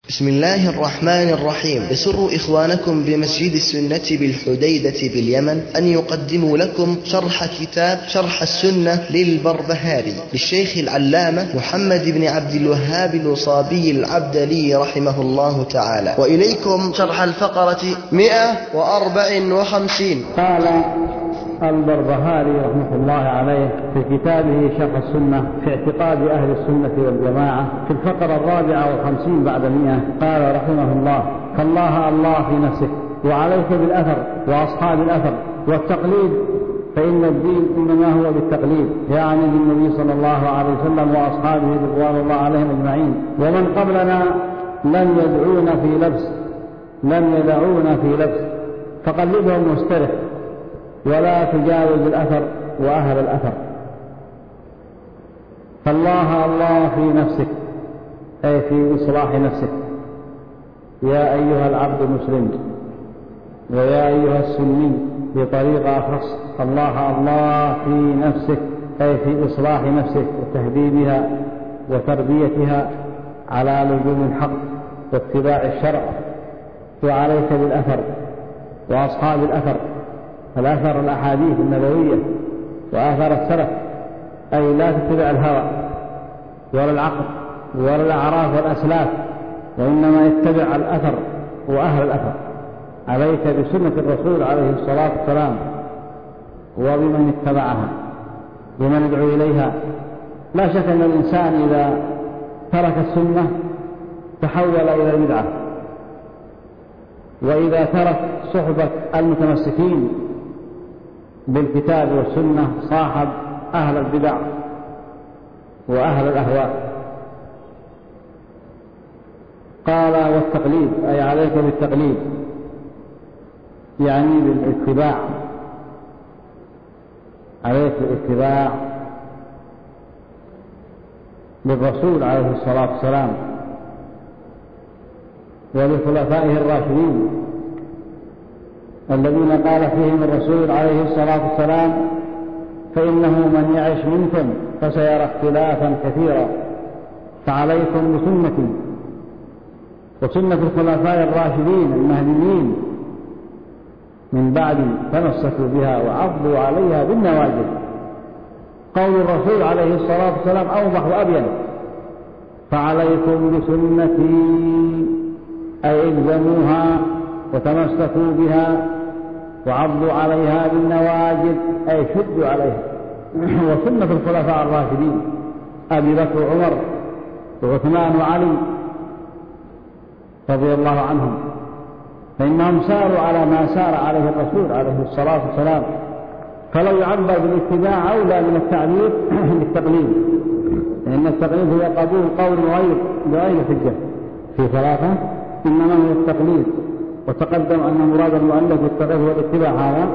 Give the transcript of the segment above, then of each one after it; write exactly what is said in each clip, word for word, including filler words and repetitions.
بسم الله الرحمن الرحيم. يسر إخوانكم بمسجد السنة بالحديدة باليمن أن يقدموا لكم شرح كتاب شرح السنة للبربهاري للشيخ العلامة محمد بن عبد الوهاب الوصابي العبدلي رحمه الله تعالى. وإليكم شرح الفقرة مئة وأربع وخمسين. قال البربهاري رحمه الله عليه في كتابه شرح السنة في اعتقاد أهل السنة والجماعة في الفقرة الرابعة والخمسين بعد مئة، قال رحمه الله: فالله الله في نفسك، وعليك بالأثر وأصحاب الأثر والتقليد، فإن الدين إنما هو بالتقليد، يعني بالنبي صلى الله عليه وسلم وأصحابه رضوان الله عليهم أجمعين. ومن قبلنا لم يدعون في لبس لم يدعون في لبس فقلدهم واسترح، ولا تجاوز الأثر وأهل الأثر. فالله الله في نفسك، أي في إصلاح نفسك، يا أيها العبد المسلم، ويا أيها السني بطريقة أخص. الله الله في نفسك، أي في إصلاح نفسك وتهذيبها وتربيتها على لزوم الحق واتباع الشرع. وعليك بالأثر وأصحاب الأثر، الأثر الأحاديث النبوية وآثار السلف، أي لا تتبع الهوى ولا العقل ولا الأعراف والأسلاف، وإنما اتبع الأثر وأهل الأثر. عليك بسنة الرسول عليه الصلاة والسلام وبمن اتبعها ومن يدعو إليها. لا شك أن الإنسان إذا ترك السنة تحول إلى البدعة، وإذا ترك صحبة المتمسكين بالكتاب والسنة صاحب أهل البدع وأهل الأهواء. قال: والتقليد، أي عليك بالتقليد، يعني بالاتباع، عليك بالاتباع للرسول عليه الصلاة والسلام ولخلفائه الراشدين الذين قال فيهم الرسول عليه الصلاة والسلام: فإنه من يعش منكم فسيرى اختلافا كثيرا، فعليكم بسنتي وسنة الخلفاء الراشدين المهديين من بعدي، تمسكوا بها وعضوا عليها بالنواجذ. قول الرسول عليه الصلاة والسلام أوضح وأبين: فعليكم بسنتي، أي الزموها وتمسكوا بها وعضوا عليها بالنواجذ، أي شدوا عليها. وسنة الخلفاء الراشدين أبي بكر وعمر وعثمان وعلي رضي الله عنهم، فإنهم ساروا على ما سار عليه الرسول عليه الصلاة والسلام. فلو يعبر بالاتباع أولى من التعبير بالتقليد، لأن التقليد هو قبول قول غير بغير حجة في ثلاثة، إنما هو التقليد. وتقدم أن مراد المؤلف بالتقليد هو الاتباع. هذا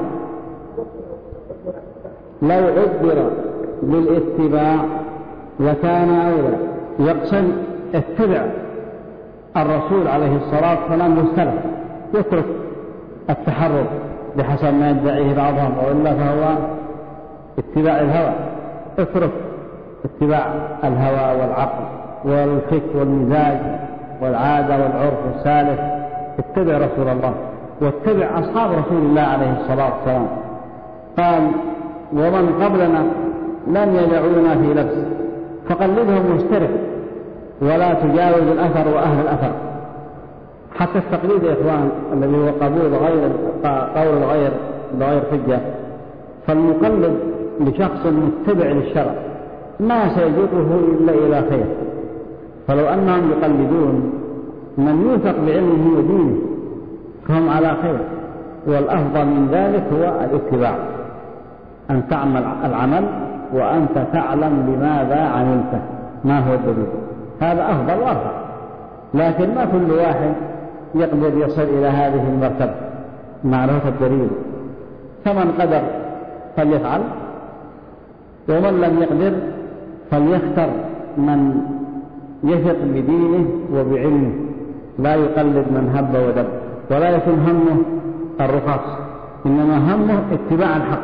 لو عبر بالاتباع لكان أولى، يقصد اتبع الرسول عليه الصلاة والسلام والسلف، يترك التحرر بحسب ما يدعيه بعضهم، وإلا فهو اتباع الهوى. اترك اتباع الهوى والعقل والفكر والمزاج والعادة والعرف والسالف، اتبع رسول الله واتبع أصحاب رسول الله عليه الصلاة والسلام. قال: ومن قبلنا لم يدعونا في لبس فقلدهم واسترح، ولا تجاوز الأثر وأهل الأثر. حتى التقليد يا إخوان الذي هو قبول غير قول الغير بغير حجة، فالمقلد لشخص متبع للشرع ما سيجره إلا إلى خير. فلو أنهم يقلدون من يوثق بعلمه ودينه فهم على خير، والأفضل من ذلك هو الاتباع، أن تعمل العمل وأنت تعلم لماذا عملته، ما هو الدليل. هذا أفضل وأرفع، لكن ما كل واحد يقدر يصل إلى هذه المرتبة معرفة الدليل. فمن قدر فليفعل، ومن لم يقدر فليختر من يثق بدينه وبعلمه، لا يقلد من هب ودب، ولا يكون همه الرخص، إنما همه اتباع الحق.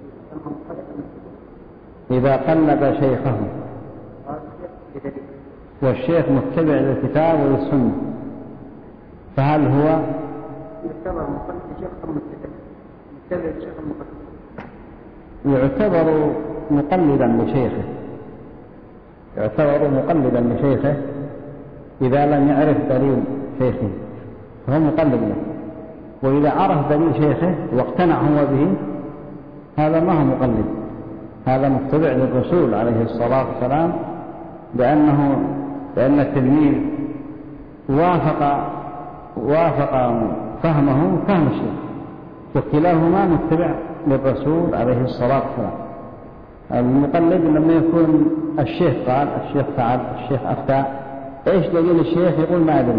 إذا قلد شيخه والشيخ متبع للكتاب وللسنة، فهل هو يعتبر مقلد شيخ متبع متبع لشيخ المقلد؟ يعتبر مقلدا لشيخه، يعتبر مقلدا لشيخه إذا لم يعرف دليل شيخه فهو مقلد له، وإذا عرف دليل شيخه واقتنع هو به هذا ما هو مقلد، هذا متبع للرسول عليه الصلاة والسلام، لأنه لأن التلميذ وافق وافق فهمه فهم الشيخ، وكلاهما متبع للرسول عليه الصلاة والسلام. المقلد لما يكون الشيخ قال، الشيخ فعل، الشيخ أفتى، إيش دليل الشيخ؟ يقول ما أدري،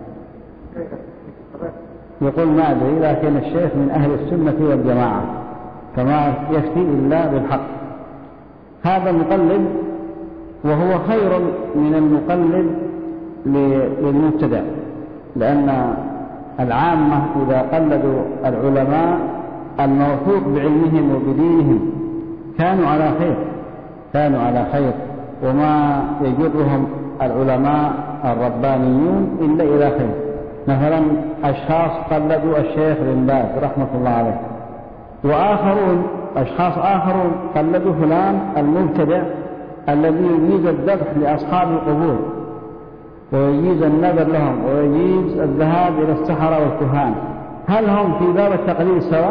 يقول ما أدري، لكن الشيخ من أهل السنة والجماعة فما يفتي إلا بالحق. هذا المقلد، وهو خير من المقلد للمبتدع، لأن العامة إذا قلدوا العلماء الموثوق بعلمهم وبدينهم كانوا على خير، كانوا على خير، وما يجرهم العلماء الربانيون إلا إلى خير. مثلا أشخاص قلدوا الشيخ بن باز رحمة الله عليه، وآخرون أشخاص آخرون قلدوا فلان المبتدع الذي يجيز الذبح لأصحاب القبور ويجيز النذر لهم ويجيز الذهاب إلى السحرة والكهان. هل هم في باب التقليد سواء؟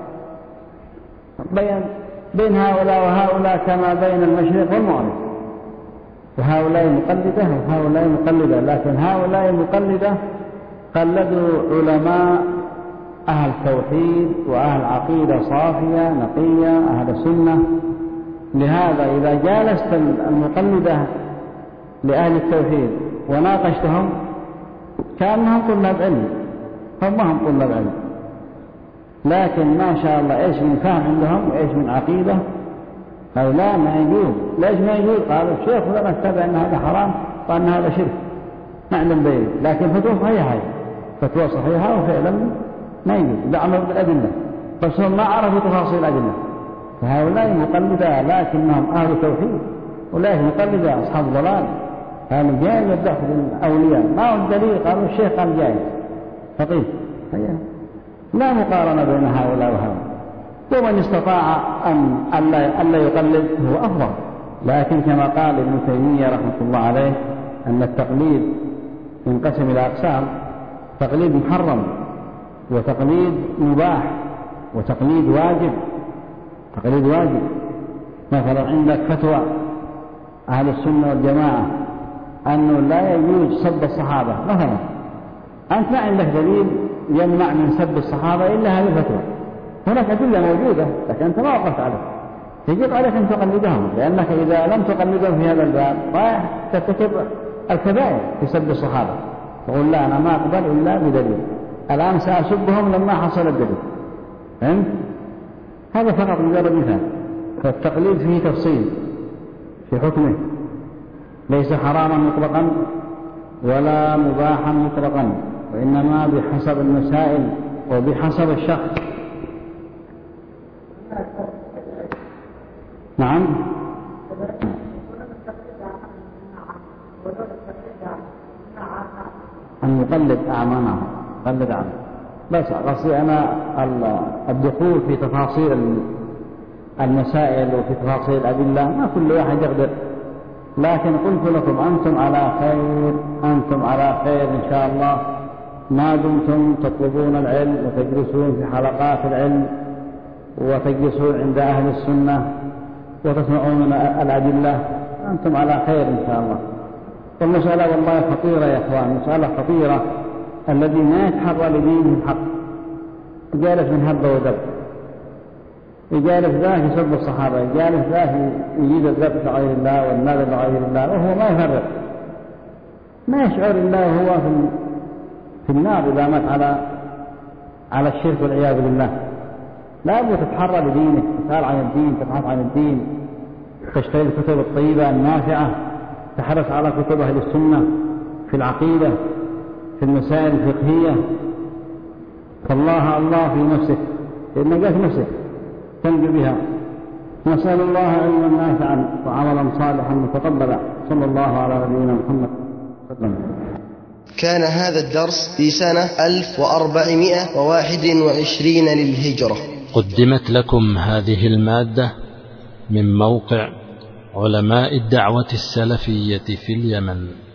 بين بين هؤلاء وهؤلاء كما بين المشرق والمغرب، وهؤلاء مقلدة وهؤلاء مقلدة، لكن هؤلاء مقلدة قلدوا علماء أهل توحيد وأهل عقيدة صافية نقية أهل سنة. لهذا إذا جالست المقلدة لأهل التوحيد وناقشتهم كأنهم طلاب علم، هم هم طلاب علم، لكن ما شاء الله إيش من فهم عندهم وإيش من عقيدة. هؤلاء ما يجوز. ليش ما يجوز؟ قالوا الشيخ لما اتبع أن هذا حرام وأن هذا شرك، ما عندهم دليل، لكن فتوى صحيحة، فتوى صحيحة وفعلا ما يجوز، دعموا بالأدلة، بس هم ما عرفوا تفاصيل الأدلة. فهؤلاء مقلدة لكنهم أهل توحيد، أولئك مقلدة أصحاب ضلال. قالوا جائز الذبح للأولياء، ما هو الدليل؟ قالوا الشيخ قال جائز، فقيه. لا مقارنة بين هؤلاء وهؤلاء، ومن استطاع أن ألا يقلد هو أفضل. لكن كما قال ابن تيمية رحمة الله عليه أن التقليد ينقسم إلى أقسام: تقليد محرم، وتقليد مباح، وتقليد واجب. تقليد واجب مثلا عندك فتوى أهل السنة والجماعة أنه لا يجوز سب الصحابة مثلا، أنت ما عندك دليل يمنع من سب الصحابة إلا هذه الفتوى، هناك أدلة موجودة لكن أنت ما وقفت عليه، يجب عليك أن تقلدهم، لأنك إذا لم تقلدهم في هذا الباب رايح ترتكب الكبائر في سب الصحابة. تقول لا أنا ما أقبل إلا بدليل، الآن سأسبهم لما حصل الدليل. فهمت؟ هذا فقط مجرد مثال. فالتقليد فيه تفصيل في حكمه، ليس حراما مطلقا ولا مباحا مطلقا، وإنما بحسب المسائل وبحسب الشخص. نعم. المقلد أعمى، قلد أعمى، بس قصدي أنا الدخول في تفاصيل المسائل وفي تفاصيل الأدلة ما كل واحد يقدر، لكن قلت لكم أنتم على خير، أنتم على خير إن شاء الله ما دمتم تطلبون العلم وتجلسون في حلقات العلم وتجلسون عند أهل السنة وتسمعون الأدلة، أنتم على خير إن شاء الله. والمسألة والله خطيرة يا إخوان، مسألة خطيرة. الذي ما يتحرى لدينه الحق يجالس من هب ودب، يجالس ذاك يسب الصحابة، يجالس ذاك يجيد الذبح لغير الله والنذر لغير الله، وهو ما يفرق، ما يشعر الله وهو في النار إذا مات على على الشرك والعياذ بالله. لا بد تتحرى لدينك، تسأل عن الدين، تبحث عن الدين، تشتري الكتب الطيبة النافعة، تحرص على كتب أهل السنة في العقيدة في المسائل الفقهية. فالله الله في نفسك، لأن جاءت نفسك تنجو بها، نسأل الله علما نافعا وعملا صالحا متقبلا. صلى الله على نبينا محمد وسلم. كان هذا الدرس في سنة ألف وأربعمائة وواحد وعشرين للهجرة. قدمت لكم هذه المادة من موقع علماء الدعوة السلفية في اليمن.